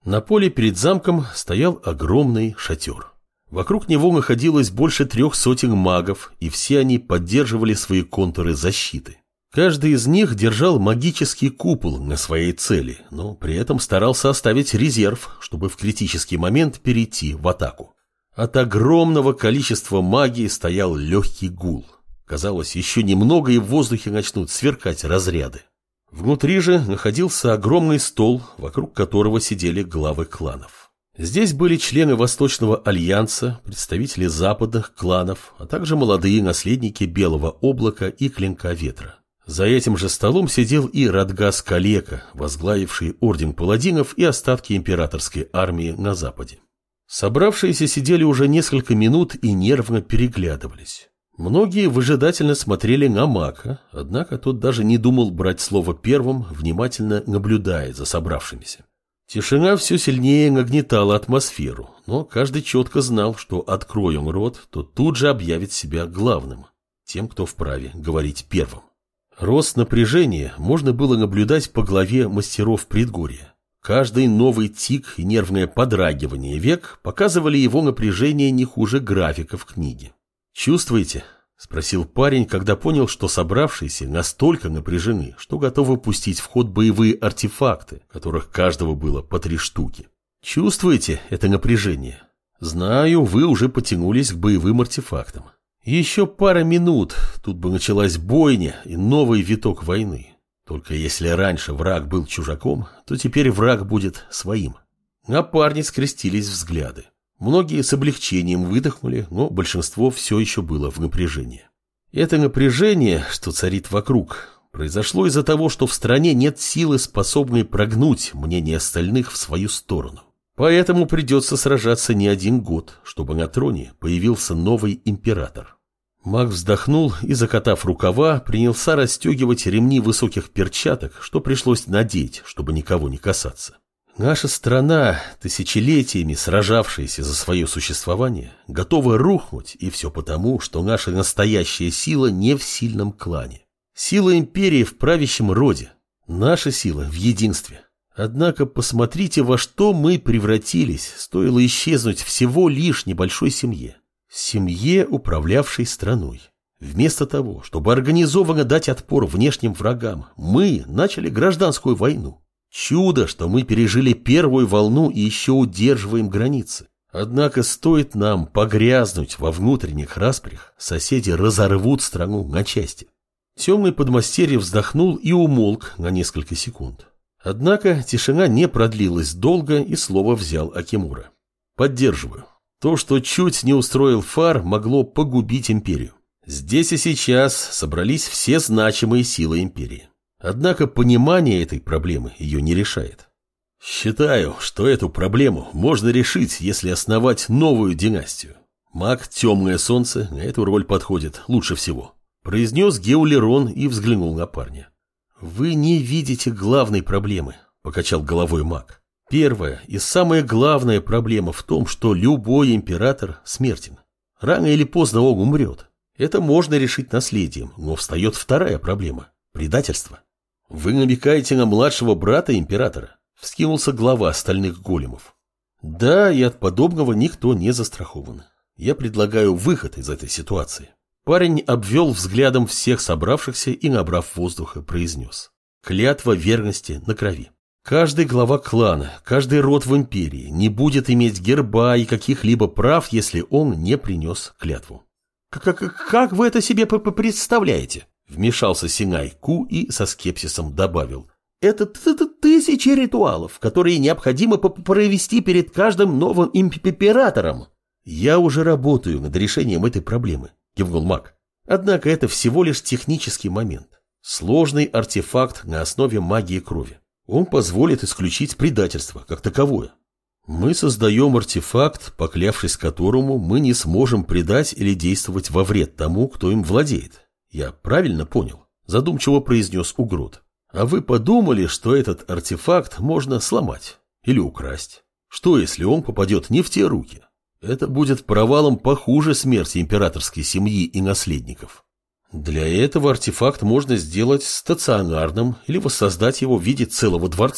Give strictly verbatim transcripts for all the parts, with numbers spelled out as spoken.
На поле перед замком стоял огромный шатер. Вокруг него находилось больше трех сотен магов, и все они поддерживали свои контуры защиты. Каждый из них держал магический купол на своей цели, но при этом старался оставить резерв, чтобы в критический момент перейти в атаку. От огромного количества магии стоял легкий гул. Казалось, еще немного и в воздухе начнут сверкать разряды. Внутри же находился огромный стол, вокруг которого сидели главы кланов. Здесь были члены Восточного альянса, представители западных кланов, а также молодые наследники Белого облака и Клинка ветра. За этим же столом сидел и Радгас Калека, возглавивший орден паладинов и остатки императорской армии на западе. Собравшиеся сидели уже несколько минут и нервно переглядывались. Многие выжидательно смотрели на Мака, однако тот даже не думал брать слово первым, внимательно наблюдая за собравшимися. Тишина все сильнее нагнетала атмосферу, но каждый четко знал, что открой он рот, то тут же объявит себя главным, тем, кто вправе говорить первым. Рост напряжения можно было наблюдать по главе мастеров предгорья. Каждый новый тик и нервное подрагивание век показывали его напряжение не хуже графика в книге. «Чувствуете?» – спросил парень, когда понял, что собравшиеся настолько напряжены, что готовы пустить в ход боевые артефакты, которых каждого было по три штуки. «Чувствуете это напряжение? Знаю, вы уже потянулись к боевым артефактам. Еще пара минут, тут бы началась бойня и новый виток войны. Только если раньше враг был чужаком, то теперь враг будет своим». На парне скрестились взгляды. Многие с облегчением выдохнули, но большинство все еще было в напряжении. Это напряжение, что царит вокруг, произошло из-за того, что в стране нет силы, способной прогнуть мнение остальных в свою сторону. Поэтому придется сражаться не один год, чтобы на троне появился новый император. Маг вздохнул и, закатав рукава, принялся расстегивать ремни высоких перчаток, что пришлось надеть, чтобы никого не касаться. Наша страна, тысячелетиями сражавшаяся за свое существование, готова рухнуть, и все потому, что наша настоящая сила не в сильном клане. Сила империи в правящем роде, наша сила в единстве. Однако посмотрите, во что мы превратились, стоило исчезнуть всего лишь небольшой семье. Семье, управлявшей страной. Вместо того, чтобы организованно дать отпор внешним врагам, мы начали гражданскую войну. Чудо, что мы пережили первую волну и еще удерживаем границы. Однако стоит нам погрязнуть во внутренних распрях, соседи разорвут страну на части. Темный подмастерье вздохнул и умолк на несколько секунд. Однако тишина не продлилась долго, и слово взял Акимура. Поддерживаю. То, что чуть не устроил Фар, могло погубить империю. Здесь и сейчас собрались все значимые силы империи. Однако понимание этой проблемы ее не решает. Считаю, что эту проблему можно решить, если основать новую династию. Маг Темное Солнце на эту роль подходит лучше всего, произнес Геулерон и взглянул на парня. Вы не видите главной проблемы, покачал головой маг. Первая и самая главная проблема в том, что любой император смертен. Рано или поздно он умрет. Это можно решить наследием, но встает вторая проблема – предательство. «Вы намекаете на младшего брата императора?» – вскинулся глава остальных големов. «Да, и от подобного никто не застрахован. Я предлагаю выход из этой ситуации». Парень обвел взглядом всех собравшихся и, набрав воздуха, произнес. «Клятва верности на крови. Каждый глава клана, каждый род в империи не будет иметь герба и каких-либо прав, если он не принес клятву». «Как, как вы это себе представляете?» Вмешался Синай Ку и со скепсисом добавил. Это тысячи ритуалов, которые необходимо провести перед каждым новым императором. Я уже работаю над решением этой проблемы, кивнул маг. Однако это всего лишь технический момент. Сложный артефакт на основе магии крови. Он позволит исключить предательство как таковое. Мы создаем артефакт, поклявшись которому мы не сможем предать или действовать во вред тому, кто им владеет. Я правильно понял? Задумчиво произнес Угрот. А вы подумали, что этот артефакт можно сломать или украсть? Что, если он попадет не в те руки? Это будет провалом похуже смерти императорской семьи и наследников. Для этого артефакт можно сделать стационарным или воссоздать его в виде целого дворца,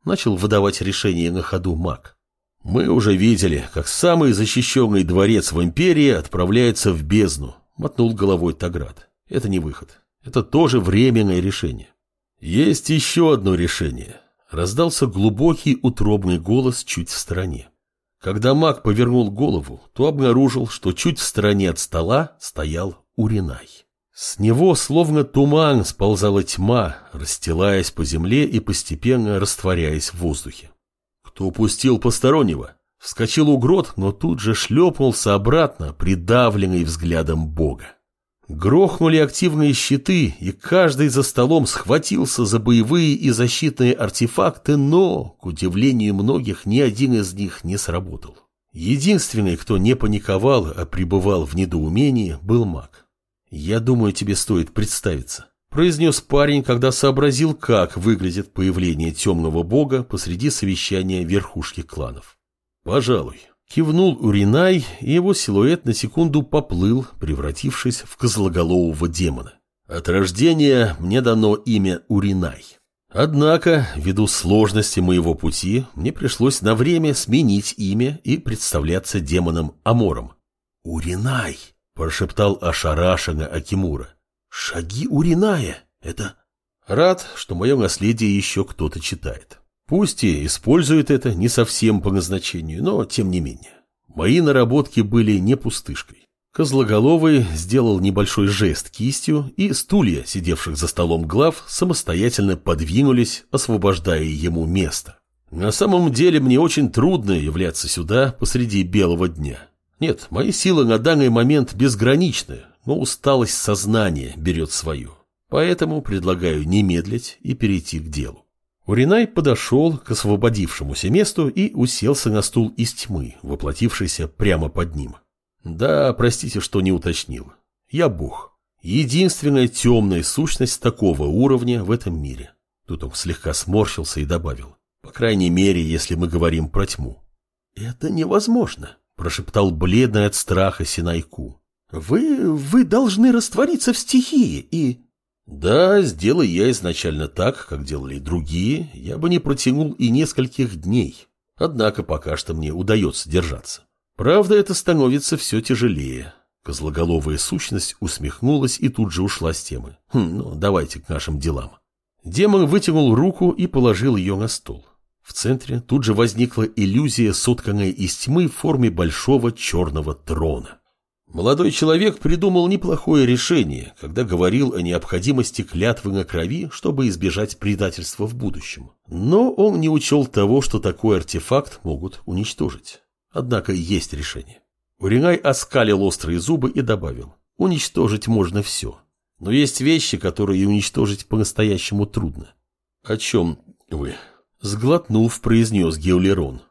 Начал выдавать решение на ходу маг. Мы уже видели, как самый защищенный дворец в империи отправляется в бездну, мотнул головой Таграт. Это не выход. Это тоже временное решение. Есть еще одно решение. Раздался глубокий утробный голос чуть в стороне. Когда маг повернул голову, то обнаружил, что чуть в стороне от стола стоял Уринай. С него словно туман сползала тьма, расстилаясь по земле и постепенно растворяясь в воздухе. Кто пустил постороннего? Вскочил Угрот, но тут же шлепнулся обратно, придавленный взглядом бога. Грохнули активные щиты, и каждый за столом схватился за боевые и защитные артефакты, но, к удивлению многих, ни один из них не сработал. Единственный, кто не паниковал, а пребывал в недоумении, был маг. «Я думаю, тебе стоит представиться», — произнес парень, когда сообразил, как выглядит появление темного бога посреди совещания верхушки кланов. «Пожалуй». Кивнул Уринай, и его силуэт на секунду поплыл, превратившись в козлоголового демона. От рождения мне дано имя Уринай. Однако, ввиду сложности моего пути, мне пришлось на время сменить имя и представляться демоном Амором. «Уринай!» – прошептал ошарашенно Акимура. «Шаги Уриная! Это...» Рад, что мое наследие еще кто-то читает. Пусть и используют это не совсем по назначению, но тем не менее. Мои наработки были не пустышкой. Козлоголовый сделал небольшой жест кистью, и стулья, сидевших за столом глав, самостоятельно подвинулись, освобождая ему место. На самом деле мне очень трудно являться сюда посреди белого дня. Нет, мои силы на данный момент безграничны, но усталость сознания берет свое. Поэтому предлагаю не медлить и перейти к делу. Уринай подошел к освободившемуся месту и уселся на стул из тьмы, воплотившийся прямо под ним. Да, простите, что не уточнил. Я бог. Единственная темная сущность такого уровня в этом мире. Тут он слегка сморщился и добавил. По крайней мере, если мы говорим про тьму. Это невозможно, прошептал бледный от страха Синайку. Вы, вы должны раствориться в стихии и... Да, сделай я изначально так, как делали другие, я бы не протянул и нескольких дней. Однако пока что мне удается держаться. Правда, это становится все тяжелее. Козлоголовая сущность усмехнулась и тут же ушла с темы. Хм, ну, давайте к нашим делам. Демон вытянул руку и положил ее на стол. В центре тут же возникла иллюзия, сотканная из тьмы в форме большого черного трона. Молодой человек придумал неплохое решение, когда говорил о необходимости клятвы на крови, чтобы избежать предательства в будущем. Но он не учел того, что такой артефакт могут уничтожить. Однако есть решение. Уринай оскалил острые зубы и добавил: уничтожить можно все. Но есть вещи, которые уничтожить по-настоящему трудно. О чем вы? Сглотнув, произнес Геулерон.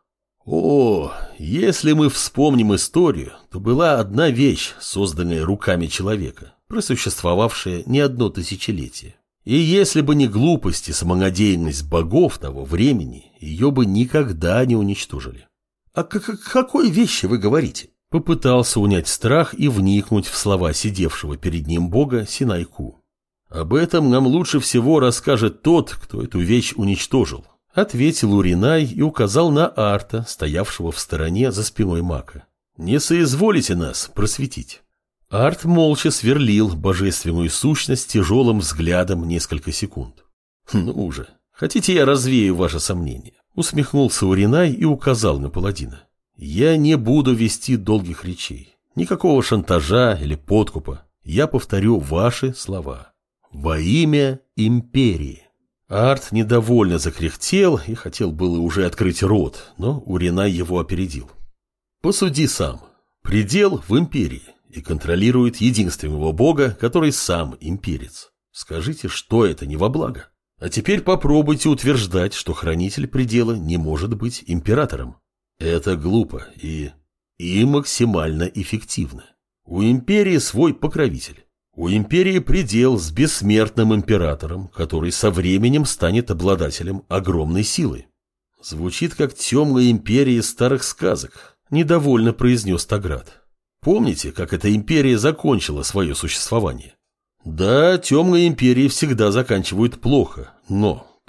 О, если мы вспомним историю, то была одна вещь, созданная руками человека, просуществовавшая не одно тысячелетие. И если бы не глупость и самонадеянность богов того времени, ее бы никогда не уничтожили. «О какой вещи вы говорите?» Попытался унять страх и вникнуть в слова сидевшего перед ним бога Синайку. «Об этом нам лучше всего расскажет тот, кто эту вещь уничтожил», — ответил Уринай и указал на Арта, стоявшего в стороне за спиной мака. «Не соизволите нас просветить». Арт молча сверлил божественную сущность тяжелым взглядом несколько секунд. «Ну уже, хотите, я развею ваши сомнения?» — усмехнулся Уринай и указал на паладина. «Я не буду вести долгих речей. Никакого шантажа или подкупа. Я повторю ваши слова. Во имя империи». Арт недовольно закряхтел и хотел было уже открыть рот, но Уринай его опередил. «Посуди сам. Предел в империи и контролирует единственного бога, который сам имперец. Скажите, что это не во благо? А теперь попробуйте утверждать, что хранитель предела не может быть императором. Это глупо и... и максимально эффективно. У империи свой покровитель. У империи предел с бессмертным императором, который со временем станет обладателем огромной силы. Звучит как темная империя старых сказок, недовольно произнес Таграт. Помните, как эта империя закончила свое существование? Да, темные империи всегда заканчивают плохо, но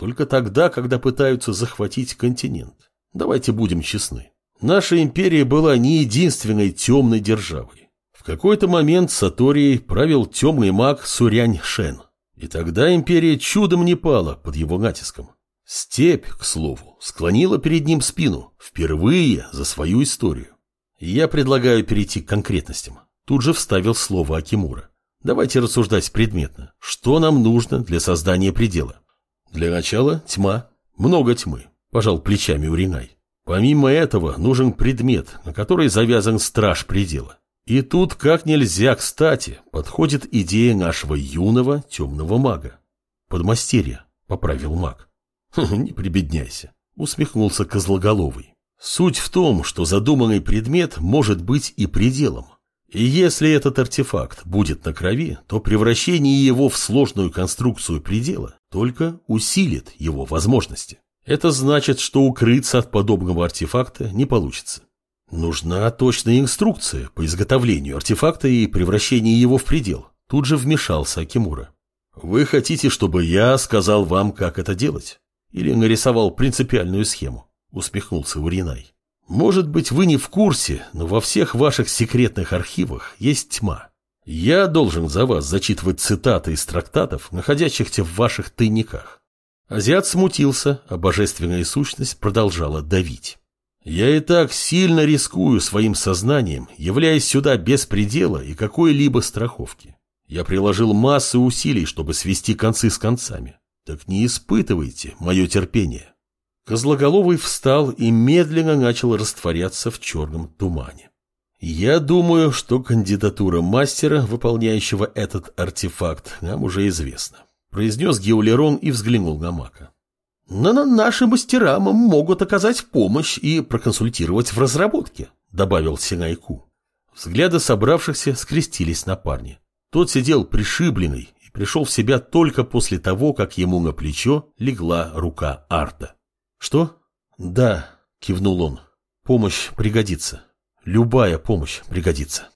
Только тогда, когда пытаются захватить континент. Давайте будем честны. Наша империя была не единственной темной державой. В какой-то момент Саторией правил темный маг Сурянь-Шен. И тогда империя чудом не пала под его натиском. Степь, к слову, склонила перед ним спину, впервые за свою историю. Я предлагаю перейти к конкретностям. Тут же вставил слово Акимура. Давайте рассуждать предметно. Что нам нужно для создания предела? Для начала тьма. Много тьмы, пожал плечами Уринай. Помимо этого нужен предмет, на который завязан страж предела. И тут как нельзя кстати подходит идея нашего юного темного мага. Подмастерья, поправил маг. Не прибедняйся, усмехнулся Козлоголовый. Суть в том, что задуманный предмет может быть и пределом. И если этот артефакт будет на крови, то превращение его в сложную конструкцию предела только усилит его возможности. Это значит, что укрыться от подобного артефакта не получится. Нужна точная инструкция по изготовлению артефакта и превращению его в предел. Тут же вмешался Акимура. Вы хотите, чтобы я сказал вам, как это делать? Или нарисовал принципиальную схему? Усмехнулся Уринай. Может быть, вы не в курсе, но во всех ваших секретных архивах есть тьма. Я должен за вас зачитывать цитаты из трактатов, находящихся в ваших тайниках. Азиат смутился, а божественная сущность продолжала давить. Я и так сильно рискую своим сознанием, являясь сюда без предела и какой-либо страховки. Я приложил массу усилий, чтобы свести концы с концами. Так не испытывайте мое терпение. Козлоголовый встал и медленно начал растворяться в черном тумане. Я думаю, что кандидатура мастера, выполняющего этот артефакт, нам уже известна, произнес Геулерон и взглянул на Мака. Но наши мастера могут оказать помощь и проконсультировать в разработке, добавил Синайку. Взгляды собравшихся скрестились на парне. Тот сидел пришибленный и пришел в себя только после того, как ему на плечо легла рука Арта. «Что?» «Да», — кивнул он. «Помощь пригодится. Любая помощь пригодится».